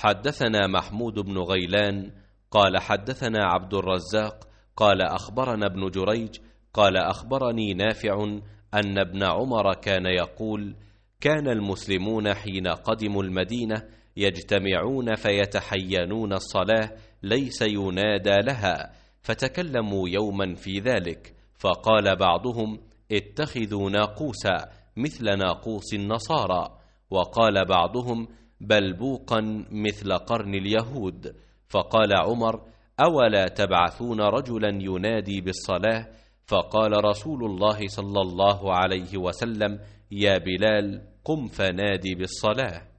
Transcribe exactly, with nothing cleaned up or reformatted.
حدثنا محمود بن غيلان قال حدثنا عبد الرزاق قال أخبرنا ابن جريج قال أخبرني نافع أن ابن عمر كان يقول: كان المسلمون حين قدموا المدينة يجتمعون فيتحينون الصلاة ليس ينادى لها، فتكلموا يوما في ذلك، فقال بعضهم: اتخذوا ناقوسا مثل ناقوس النصارى، وقال بعضهم: بلبوقا مثل قرن اليهود. فقال عمر: أولا تبعثون رجلا ينادي بالصلاة؟ فقال رسول الله صلى الله عليه وسلم: يا بلال قم فنادي بالصلاة.